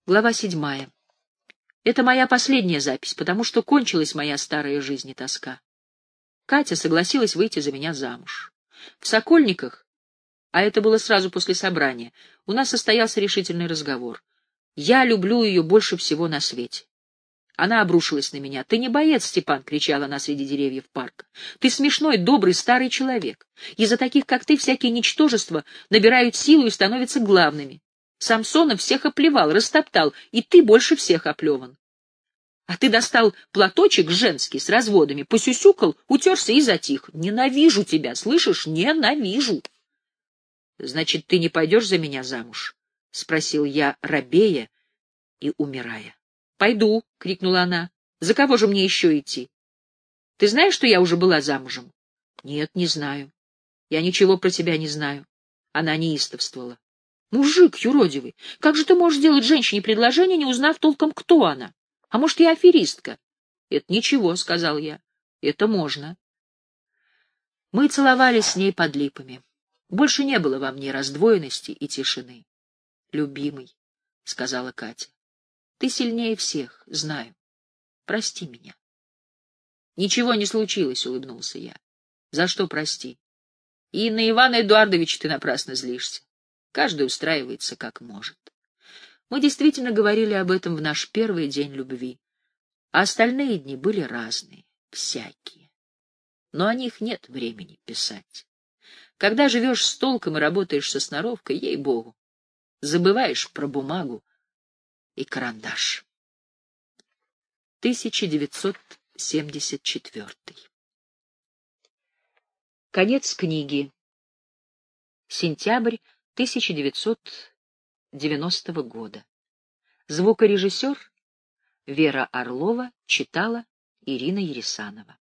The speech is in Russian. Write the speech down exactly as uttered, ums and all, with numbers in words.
Глава седьмая. Это моя последняя запись, потому что кончилась моя старая жизнь и тоска. Катя согласилась выйти за меня замуж. В Сокольниках, а это было сразу после собрания, у нас состоялся решительный разговор. Я люблю ее больше всего на свете. Она обрушилась на меня. «Ты не боец, Степан!» — кричала она среди деревьев парка. «Ты смешной, добрый, старый человек. Из-за таких, как ты, всякие ничтожества набирают силу и становятся главными. Самсонов всех оплевал, растоптал, и ты больше всех оплеван. А ты достал платочек женский с разводами, посюсюкал, утерся и затих. Ненавижу тебя, слышишь? Ненавижу!» «Значит, ты не пойдешь за меня замуж?» — спросил я, робея и умирая. «Пойду!» — крикнула она. «За кого же мне еще идти? Ты знаешь, что я уже была замужем?» «Нет, не знаю. Я ничего про тебя не знаю». Она неистовствовала. «Мужик юродивый, как же ты можешь делать женщине предложение, не узнав толком, кто она? А может, я аферистка?» «Это ничего», — сказал я. «Это можно». Мы целовались с ней под липами. Больше не было во мне раздвоенности и тишины. «Любимый», — сказала Катя, — «ты сильнее всех, знаю. Прости меня». «Ничего не случилось», — улыбнулся я. «За что прости? И на Ивана Эдуардовича ты напрасно злишься. Каждый устраивается как может». Мы действительно говорили об этом в наш первый день любви, а остальные дни были разные, всякие. Но о них нет времени писать. Когда живешь с толком и работаешь со сноровкой, ей-богу, забываешь про бумагу и карандаш. тысяча девятьсот семьдесят четвёртый. Конец книги. Сентябрь тысяча девятьсот девяностого года. Звукорежиссер Вера Орлова читала Ирина Ересанова.